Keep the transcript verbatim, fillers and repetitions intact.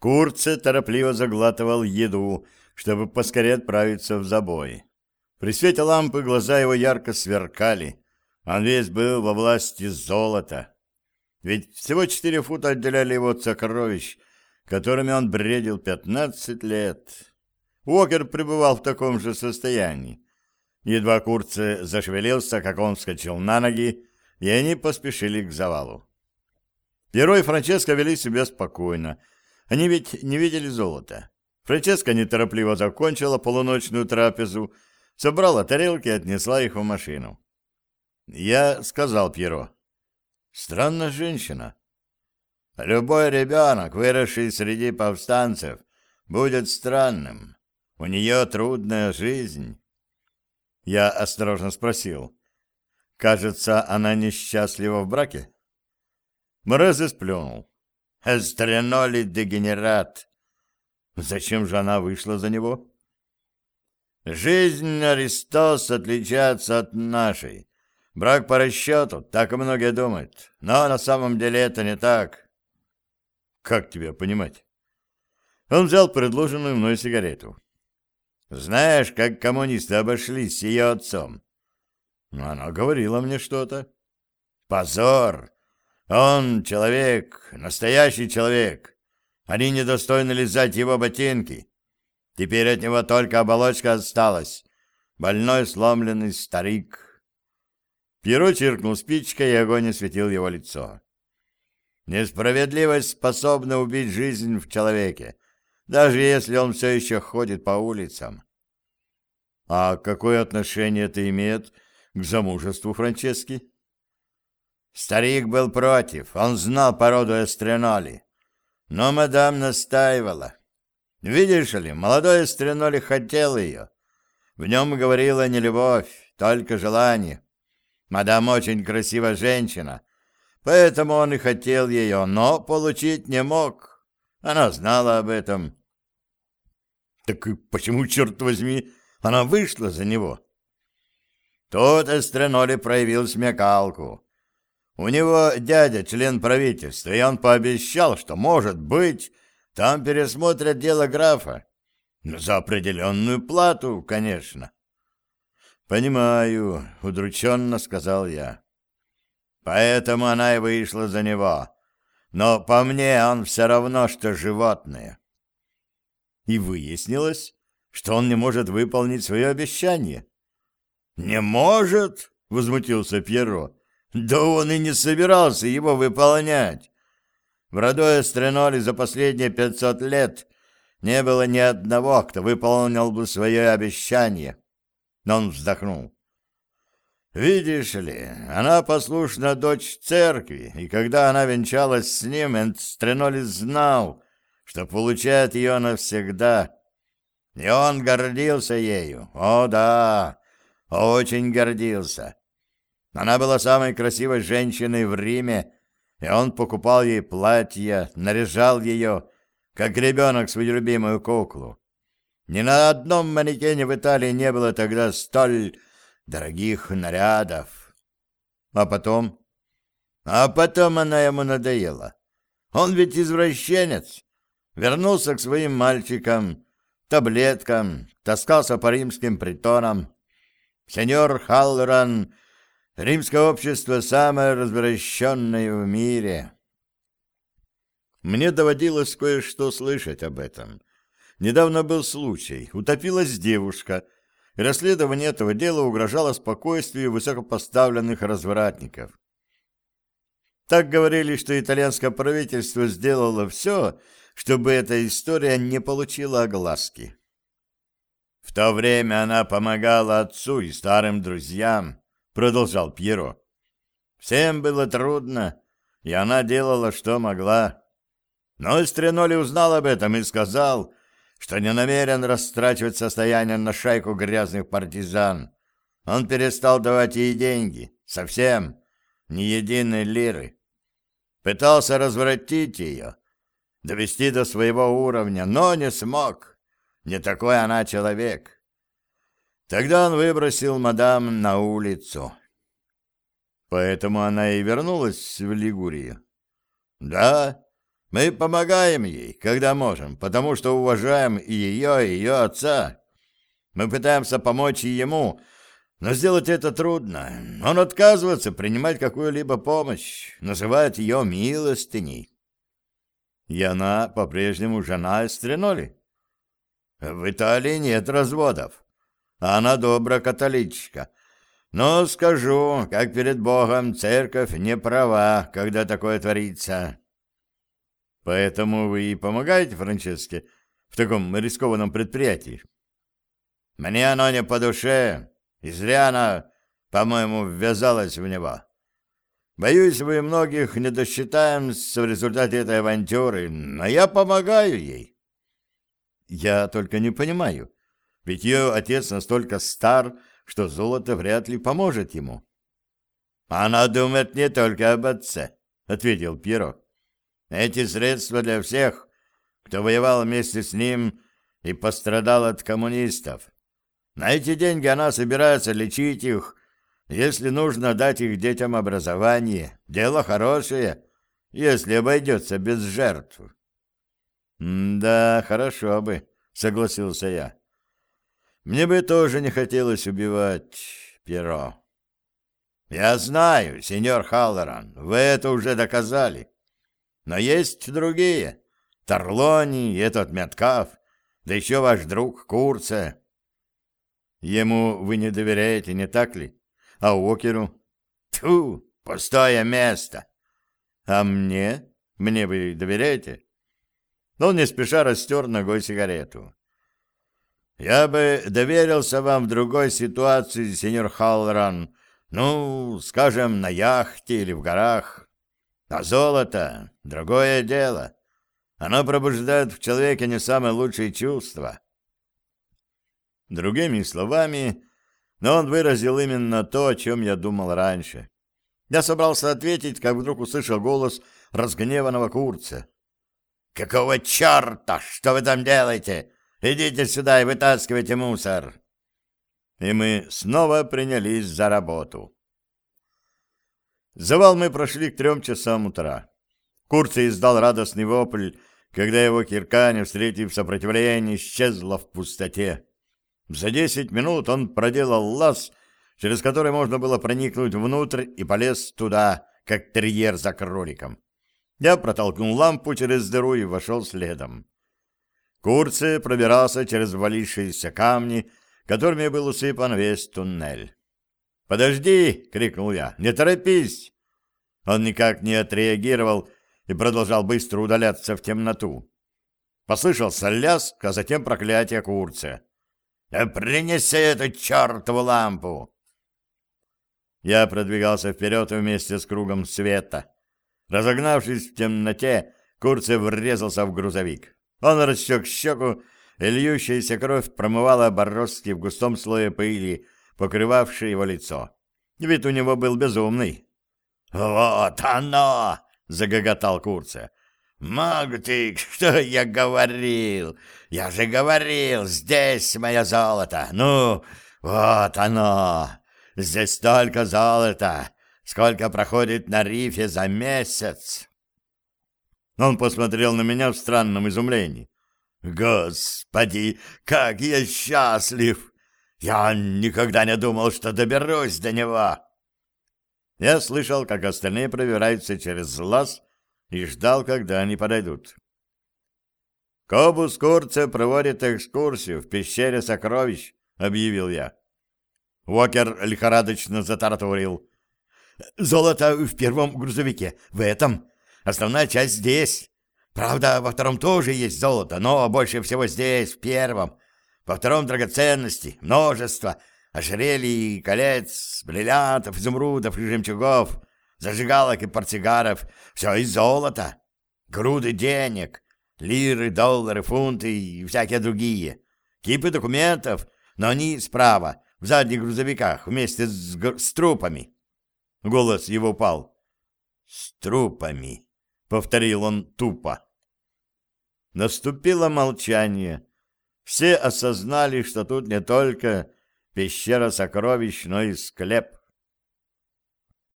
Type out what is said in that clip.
Курце торопливо заглатывал еду, чтобы поскорее отправиться в забой. При свете лампы глаза его ярко сверкали. Он весь был во власти золота. Ведь всего четыре фута отделяли его от сокровищ, которыми он бредил пятнадцать лет. Уокер пребывал в таком же состоянии. Едва Курце зашевелился, как он вскочил на ноги, и они поспешили к завалу. Пьеро и Франческо вели себя спокойно. Они ведь не видели золота. Франческа неторопливо закончила полуночную трапезу, собрала тарелки и отнесла их в машину. Я сказал Пьеро: «Странная женщина. Любой ребенок, выросший среди повстанцев, будет странным. У нее трудная жизнь». Я осторожно спросил: «Кажется, она несчастлива в браке?» Морезе сплюнул: «Эстреноли дегенерат». «Зачем же она вышла за него?» «Жизнь Аристос отличается от нашей. Брак по расчету, так и многие думают. Но на самом деле это не так». «Как тебя понимать?» Он взял предложенную мной сигарету. «Знаешь, как коммунисты обошлись с ее отцом?» «Она говорила мне что-то». «Позор! Он человек, настоящий человек. Они недостойны лизать его ботинки. Теперь от него только оболочка осталась. Больной сломленный старик». Пьеро чиркнул спичкой, и огонь осветил его лицо. «Несправедливость способна убить жизнь в человеке, даже если он все еще ходит по улицам». «А какое отношение это имеет к замужеству Франчески?» Старик был против, он знал породу Эстреноли. Но мадам настаивала. Видишь ли, молодой Эстреноли хотел ее. В нем говорила не любовь, только желание. Мадам очень красивая женщина, поэтому он и хотел ее, но получить не мог. Она знала об этом. Так и почему, черт возьми, она вышла за него? Тут Эстреноли проявил смекалку. У него дядя член правительства, и он пообещал, что, может быть, там пересмотрят дело графа. За определенную плату, конечно. «Понимаю», — удрученно сказал я. «Поэтому она и вышла за него. Но по мне он все равно, что животное». И выяснилось, что он не может выполнить свое обещание. «Не может?» — возмутился Пьеро. «Да он и не собирался его выполнять. В роду Эстреноли за последние пятьсот лет не было ни одного, кто выполнил бы свое обещание». Но он вздохнул. «Видишь ли, она послушна дочь церкви, и когда она венчалась с ним, Эстреноли знал, что получает ее навсегда. И он гордился ею. О, да, очень гордился. Она была самой красивой женщиной в Риме, и он покупал ей платья, наряжал ее, как ребенок свою любимую куклу. Ни на одном манекене в Италии не было тогда столь дорогих нарядов. А потом? А потом она ему надоела. Он ведь извращенец. Вернулся к своим мальчикам, таблеткам, таскался по римским притонам. Сеньор Халлоран, римское общество самое развращенное в мире. Мне доводилось кое-что слышать об этом. Недавно был случай. Утопилась девушка. И расследование этого дела угрожало спокойствию высокопоставленных развратников. Так говорили, что итальянское правительство сделало все, чтобы эта история не получила огласки. «В то время она помогала отцу и старым друзьям», — продолжал Пьеро. «Всем было трудно, и она делала, что могла. Но Эстреноли узнал об этом и сказал, что не намерен растрачивать состояние на шайку грязных партизан. Он перестал давать ей деньги, совсем, ни единой лиры. Пытался развратить ее, довести до своего уровня, но не смог. Не такой она человек. Тогда он выбросил мадам на улицу». «Поэтому она и вернулась в Лигурию?» «Да, Мы помогаем ей, когда можем, потому что уважаем и ее, и ее отца. Мы пытаемся помочь и ему, но сделать это трудно. Он отказывается принимать какую-либо помощь, называет ее милостыней. И она по-прежнему жена Эстреноли. В Италии нет разводов. Она добрая католичка. Но скажу, как перед Богом, церковь не права, когда такое творится. Поэтому вы и помогаете Франческе в таком рискованном предприятии? Мне оно не по душе, и зря она, по-моему, ввязалась в него. Боюсь, вы многих не досчитаемся в результате этой авантюры, но я помогаю ей. Я только не понимаю, ведь ее отец настолько стар, что золото вряд ли поможет ему. Она думает не только об отце, — ответил Пьеро. Эти средства для всех, кто воевал вместе с ним и пострадал от коммунистов. На эти деньги она собирается лечить их, если нужно дать их детям образование. Дело хорошее, если обойдется без жертв. «Да, хорошо бы», — согласился я. «Мне бы тоже не хотелось убивать Пьеро». «Я знаю, сеньор Халлоран, вы это уже доказали. Но есть другие. Торлони и этот Меткав, да еще ваш друг Курце». «Ему вы не доверяете, не так ли? А Уокеру?» «Тьфу, пустое место». «А мне? Мне вы доверяете?» Он не спеша растер ногой сигарету. «Я бы доверился вам в другой ситуации, сеньор Халлоран, ну, скажем, на яхте или в горах. А золото — другое дело. Оно пробуждает в человеке не самые лучшие чувства». Другими словами, но он выразил именно то, о чем я думал раньше. Я собрался ответить, как вдруг услышал голос разгневанного Курца. «Какого черта? Что вы там делаете? Идите сюда и вытаскивайте мусор!» И мы снова принялись за работу. Завал мы прошли к трем часам утра. Курций издал радостный вопль, когда его кирка, не встретив сопротивления, исчезла в пустоте. За десять минут он проделал лаз, через который можно было проникнуть внутрь, и полез туда, как терьер за кроликом. Я протолкнул лампу через дыру и вошел следом. Курций пробирался через валившиеся камни, которыми был усыпан весь туннель. «Подожди!» — крикнул я. «Не торопись!» Он никак не отреагировал и продолжал быстро удаляться в темноту. Послышался лязг, а затем проклятие Курция. «Да принеси эту чертову лампу!» Я продвигался вперед вместе с кругом света. Разогнавшись в темноте, Курций врезался в грузовик. Он рассек щеку, и льющаяся кровь промывала бороздки в густом слое пыли, покрывавшей его лицо. Вид у него был безумный. «Вот оно!» — загоготал Курций. «Маг ты, что я говорил? Я же говорил, здесь мое золото! Ну, вот оно! Здесь столько золота, сколько проходит на рифе за месяц!» Он посмотрел на меня в странном изумлении. «Господи, как я счастлив! Я никогда не думал, что доберусь до него!» Я слышал, как остальные пробираются через лаз, и ждал, когда они подойдут. «Кобус Курция проводит экскурсию в пещере сокровищ», — объявил я. Уокер лихорадочно затараторил. «Золото в первом грузовике, в этом. Основная часть здесь. Правда, во втором тоже есть золото, но больше всего здесь, в первом. Во втором драгоценности, множество, ожерелий, колец, бриллиантов, изумрудов и жемчугов, зажигалок и портсигаров. Все из золота. Груды денег, лиры, доллары, фунты и всякие другие. Кипы документов, но они справа, в задних грузовиках, вместе с, с трупами». Голос его упал. «С трупами», — повторил он тупо. Наступило молчание. Все осознали, что тут не только пещера сокровищ, но и склеп.